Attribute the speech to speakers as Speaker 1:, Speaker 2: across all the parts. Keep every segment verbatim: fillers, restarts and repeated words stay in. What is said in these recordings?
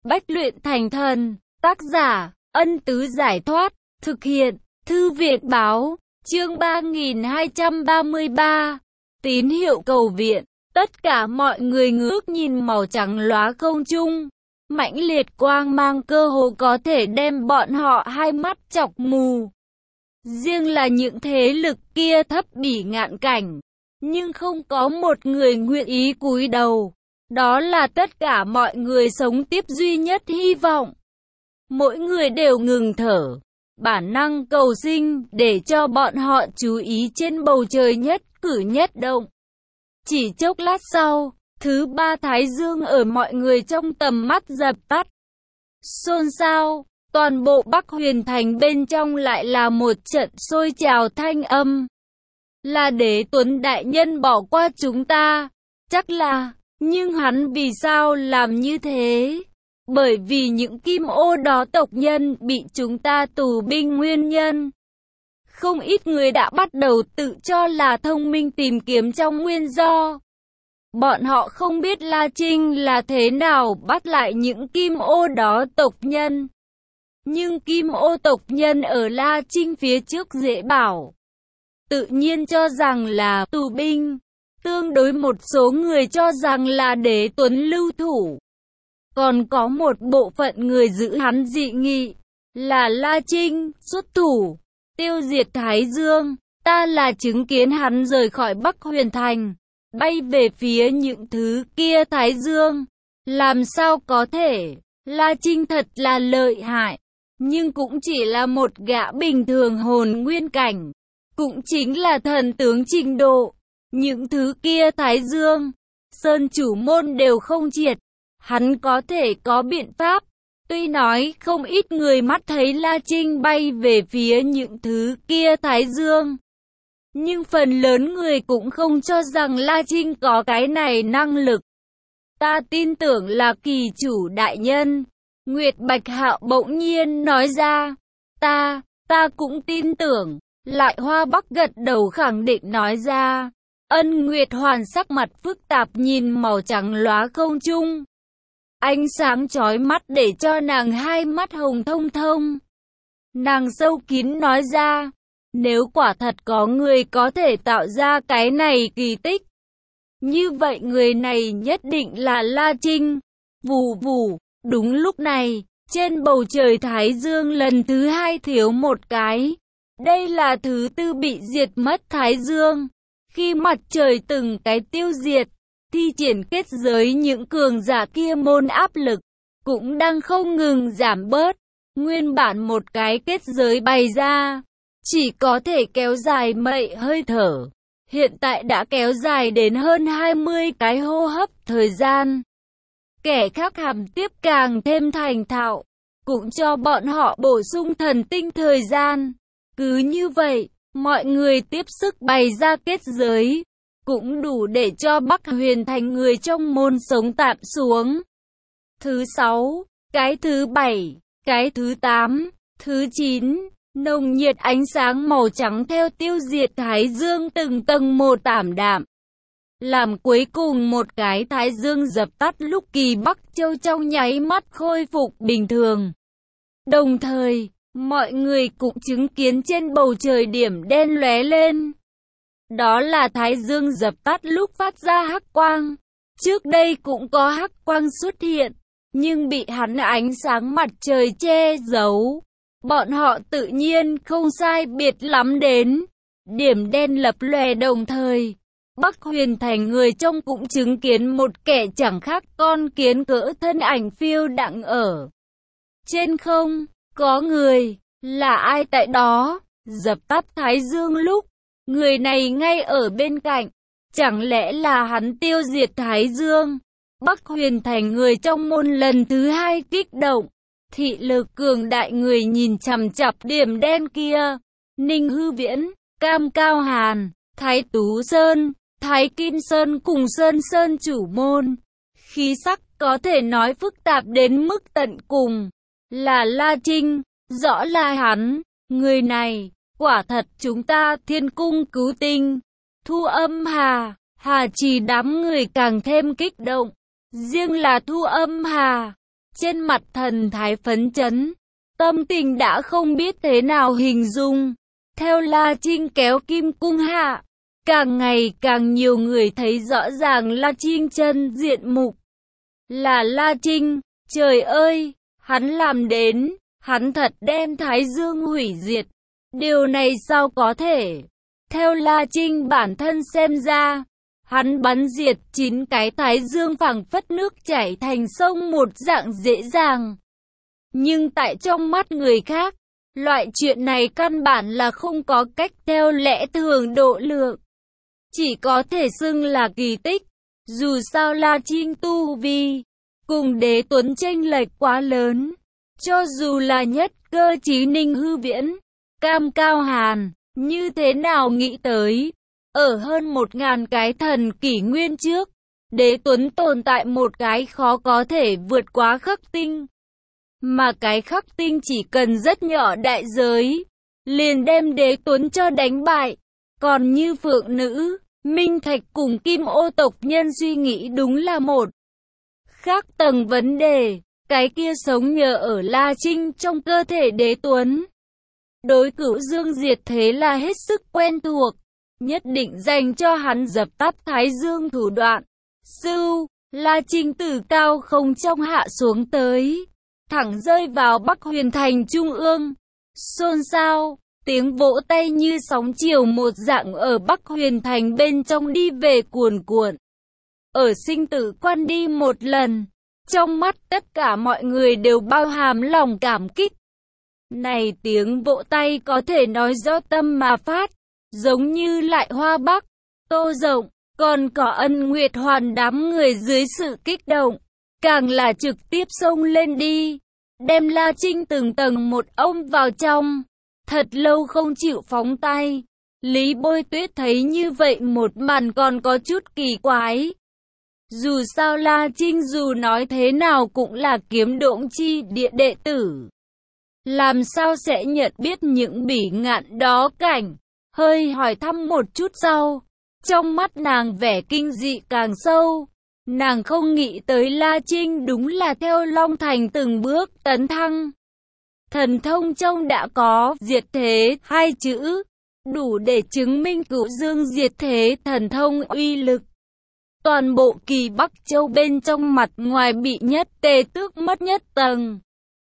Speaker 1: Bách luyện thành thần. Tác giả, Ân Tứ Giải Thoát. Thực hiện, Thư Việt Báo. Chương ba nghìn hai trăm ba mươi ba. Tín hiệu cầu viện. Tất cả mọi người ngước nhìn màu trắng lóa không trung. Mãnh liệt quang mang cơ hồ có thể đem bọn họ hai mắt chọc mù. Riêng là những thế lực kia thấp bỉ ngạn cảnh, nhưng không có một người nguyện ý cúi đầu. Đó là tất cả mọi người sống tiếp duy nhất hy vọng. Mỗi người đều ngừng thở, bản năng cầu sinh để cho bọn họ chú ý trên bầu trời nhất cử nhất động. Chỉ chốc lát sau, thứ ba thái dương ở mọi người trong tầm mắt dập tắt. Xôn xao, toàn bộ Bắc Huyền Thành bên trong lại là một trận sôi trào thanh âm. Là Đế Tuấn đại nhân bỏ qua chúng ta, chắc là, nhưng hắn vì sao làm như thế? Bởi vì những kim ô đó tộc nhân bị chúng ta tù binh nguyên nhân. Không ít người đã bắt đầu tự cho là thông minh tìm kiếm trong nguyên do. Bọn họ không biết La Trinh là thế nào bắt lại những kim ô đó tộc nhân. Nhưng kim ô tộc nhân ở La Trinh phía trước dễ bảo. Tự nhiên cho rằng là tù binh. Tương đối một số người cho rằng là Đế Tuấn lưu thủ. Còn có một bộ phận người giữ hắn dị nghị. Là La Trinh xuất thủ, tiêu diệt Thái Dương. Ta là chứng kiến hắn rời khỏi Bắc Huyền Thành, bay về phía những thứ kia Thái Dương. Làm sao có thể? La Trinh thật là lợi hại, nhưng cũng chỉ là một gã bình thường hồn nguyên cảnh. Cũng chính là thần tướng trình độ. Những thứ kia Thái Dương, Sơn Chủ môn đều không triệt. Hắn có thể có biện pháp. Tuy nói không ít người mắt thấy La Trinh bay về phía những thứ kia Thái Dương, nhưng phần lớn người cũng không cho rằng La Trinh có cái này năng lực. Ta tin tưởng là kỳ chủ đại nhân. Nguyệt Bạch Hạo bỗng nhiên nói ra. Ta, ta cũng tin tưởng. Lại Hoa Bắc gật đầu khẳng định nói ra. Ân Nguyệt Hoàn sắc mặt phức tạp nhìn màu trắng lóa không trung. Ánh sáng chói mắt để cho nàng hai mắt hồng thông thông. Nàng sâu kín nói ra. Nếu quả thật có người có thể tạo ra cái này kỳ tích, như vậy người này nhất định là La Trinh. Vù vù, đúng lúc này, trên bầu trời Thái Dương lần thứ hai thiếu một cái. Đây là thứ tư bị diệt mất Thái Dương. Khi mặt trời từng cái tiêu diệt, thi triển kết giới những cường giả kia môn áp lực cũng đang không ngừng giảm bớt. Nguyên bản một cái kết giới bày ra, chỉ có thể kéo dài mậy hơi thở. Hiện tại đã kéo dài đến hơn hai mươi cái hô hấp thời gian. Kẻ khác hàm tiếp càng thêm thành thạo, cũng cho bọn họ bổ sung thần tinh thời gian. Cứ như vậy, mọi người tiếp sức bày ra kết giới, cũng đủ để cho Bắc Huyền Thành người trong môn sống tạm xuống. Thứ sáu, cái thứ bảy, cái thứ tám, thứ chín, nồng nhiệt ánh sáng màu trắng theo tiêu diệt Thái Dương từng tầng một ảm đạm. Làm cuối cùng một cái Thái Dương dập tắt lúc Kỳ Bắc Châu trong nháy mắt khôi phục bình thường. Đồng thời, mọi người cũng chứng kiến trên bầu trời điểm đen lóe lên. Đó là Thái Dương dập tắt lúc phát ra hắc quang. Trước đây cũng có hắc quang xuất hiện, nhưng bị hắn ánh sáng mặt trời che giấu. Bọn họ tự nhiên không sai biệt lắm đến. Điểm đen lập lòe đồng thời. Bắc Huyền Thành người trông cũng chứng kiến một kẻ chẳng khác con kiến cỡ thân ảnh phiêu đãng ở trên không. Có người, là ai tại đó, dập tắt Thái Dương lúc người này ngay ở bên cạnh. Chẳng lẽ là hắn tiêu diệt Thái Dương? Bắc Huyền Thành người trong môn lần thứ hai kích động. Thị lực cường đại người nhìn chằm chằm điểm đen kia. Ninh Hư Viễn, Cam Cao Hàn, Thái Tú Sơn, Thái Kim Sơn cùng Sơn Sơn chủ môn. Khí sắc có thể nói phức tạp đến mức tận cùng. Là La Trinh, rõ là hắn. Người này, quả thật chúng ta thiên cung cứu tinh. Thu Âm Hà, Hà Trì đám người càng thêm kích động. Riêng là Thu Âm Hà, trên mặt thần thái phấn chấn, tâm tình đã không biết thế nào hình dung. Theo La Trinh kéo kim cung hạ, càng ngày càng nhiều người thấy rõ ràng La Trinh chân diện mục. Là La Trinh, trời ơi, hắn làm đến, hắn thật đem Thái Dương hủy diệt. Điều này sao có thể? Theo La Trinh bản thân xem ra, hắn bắn diệt chín cái Thái Dương phảng phất nước chảy thành sông một dạng dễ dàng. Nhưng tại trong mắt người khác, loại chuyện này căn bản là không có cách theo lẽ thường độ lượng. Chỉ có thể xưng là kỳ tích. Dù sao La Trinh tu vi cùng Đế Tuấn chênh lệch quá lớn. Cho dù là nhất cơ chí Ninh Hư Viễn, Cam Cao Hàn, như thế nào nghĩ tới, ở hơn một ngàn cái thần kỷ nguyên trước, Đế Tuấn tồn tại một cái khó có thể vượt quá khắc tinh. Mà cái khắc tinh chỉ cần rất nhỏ đại giới, liền đem Đế Tuấn cho đánh bại. Còn như Phượng Nữ, Minh Thạch cùng Kim Ô tộc nhân suy nghĩ đúng là một khác tầng vấn đề. Cái kia sống nhờ ở La Trinh trong cơ thể Đế Tuấn. Đối Cửu Dương diệt thế là hết sức quen thuộc, nhất định dành cho hắn dập tắt Thái Dương thủ đoạn. Sưu, La Trinh từ cao không trong hạ xuống tới, thẳng rơi vào Bắc Huyền Thành trung ương. Xôn xao, tiếng vỗ tay như sóng chiều một dạng ở Bắc Huyền Thành bên trong đi về cuồn cuộn. Ở sinh tử quan đi một lần, trong mắt tất cả mọi người đều bao hàm lòng cảm kích. Này tiếng vỗ tay có thể nói do tâm mà phát, giống như Lại Hoa Bắc, Tô Rộng, còn có Ân Nguyệt Hoàn đám người dưới sự kích động, càng là trực tiếp xông lên đi, đem La Trinh từng tầng một ôm vào trong, thật lâu không chịu phóng tay. Lý Bôi Tuyết thấy như vậy một màn còn có chút kỳ quái. Dù sao La Trinh dù nói thế nào cũng là Kiếm Độn chi địa đệ tử. Làm sao sẽ nhận biết những bỉ ngạn đó cảnh? Hơi hỏi thăm một chút sau, trong mắt nàng vẻ kinh dị càng sâu. Nàng không nghĩ tới La Trinh đúng là theo Long Thành từng bước tấn thăng. Thần thông trong đã có diệt thế hai chữ, đủ để chứng minh Cửu Dương diệt thế thần thông uy lực. Toàn bộ Kỳ Bắc Châu bên trong mặt ngoài bị nhất tề tước mất nhất tầng.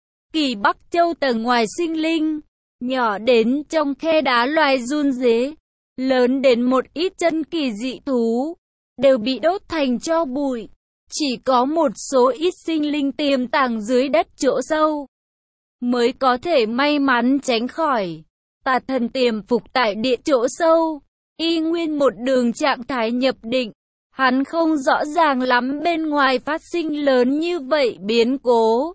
Speaker 1: Kỳ Bắc Châu tầng ngoài sinh linh, nhỏ đến trong khe đá loài run rế, lớn đến một ít chân kỳ dị thú, đều bị đốt thành tro bụi. Chỉ có một số ít sinh linh tiềm tàng dưới đất chỗ sâu, mới có thể may mắn tránh khỏi. Tà thần tiềm phục tại địa chỗ sâu, y nguyên một đường trạng thái nhập định. Hắn không rõ ràng lắm bên ngoài phát sinh lớn như vậy biến cố.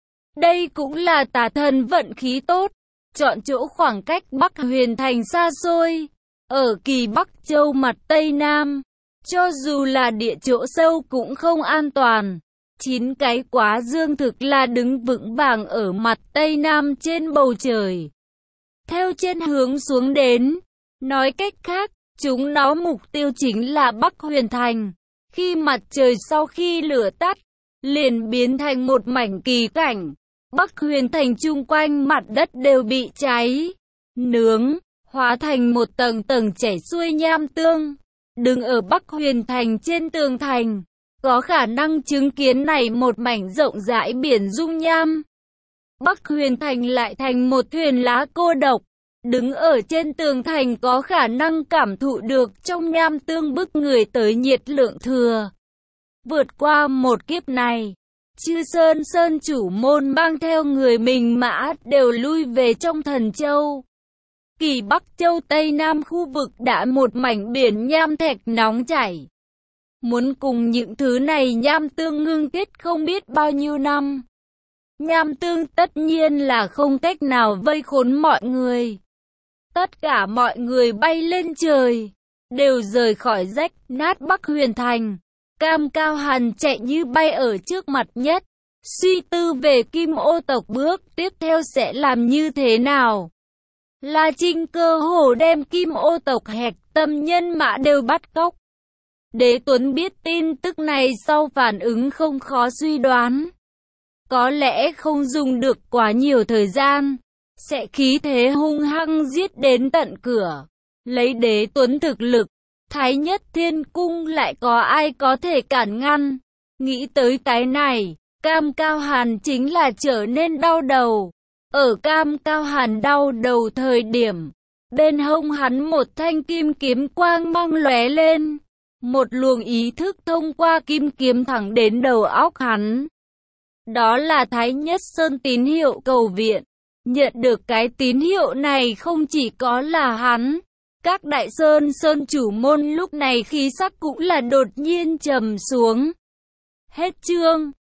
Speaker 1: Đây cũng là tà thần vận khí tốt, chọn chỗ khoảng cách Bắc Huyền Thành xa xôi, ở Kỳ Bắc Châu mặt Tây Nam, cho dù là địa chỗ sâu cũng không an toàn. Chín cái quá dương thực là đứng vững vàng ở mặt Tây Nam trên bầu trời, theo trên hướng xuống đến. Nói cách khác, chúng nó mục tiêu chính là Bắc Huyền Thành. Khi mặt trời sau khi lửa tắt, liền biến thành một mảnh kỳ cảnh. Bắc Huyền Thành chung quanh mặt đất đều bị cháy, nướng, hóa thành một tầng tầng chảy xuôi nham tương. Đứng ở Bắc Huyền Thành trên tường thành, có khả năng chứng kiến này một mảnh rộng rãi biển dung nham. Bắc Huyền Thành lại thành một thuyền lá cô độc. Đứng ở trên tường thành có khả năng cảm thụ được trong nham tương bức người tới nhiệt lượng thừa. Vượt qua một kiếp này, Chư Sơn Sơn chủ môn mang theo người mình mã đều lui về trong Thần Châu. Kỳ Bắc Châu Tây Nam khu vực đã một mảnh biển nham thạch nóng chảy. Muốn cùng những thứ này nham tương ngưng kết không biết bao nhiêu năm. Nham tương tất nhiên là không cách nào vây khốn mọi người. Tất cả mọi người bay lên trời, đều rời khỏi rách nát Bắc Huyền Thành. Cam Cao Hàn chạy như bay ở trước mặt nhất, suy tư về Kim Ô tộc bước tiếp theo sẽ làm như thế nào. La Trinh cơ hồ đem Kim Ô tộc hạch tâm nhân mã đều bắt cóc. Đế Tuấn biết tin tức này sau phản ứng không khó suy đoán. có lẽ không dùng được quá nhiều thời gian, sẽ khí thế hung hăng giết đến tận cửa. Lấy Đế Tuấn thực lực, Thái Nhất Thiên Cung lại có ai có thể cản ngăn. Nghĩ tới cái này, Cam Cao Hàn chính là trở nên đau đầu. Ở Cam Cao Hàn đau đầu thời điểm, bên hông hắn một thanh kim kiếm quang mang lóe lên. Một luồng ý thức thông qua kim kiếm thẳng đến đầu óc hắn. Đó là Thái Nhất Sơn tín hiệu cầu viện. Nhận được cái tín hiệu này không chỉ có là hắn. Các đại sơn sơn chủ môn lúc này khí sắc cũng là đột nhiên trầm xuống. Hết chương.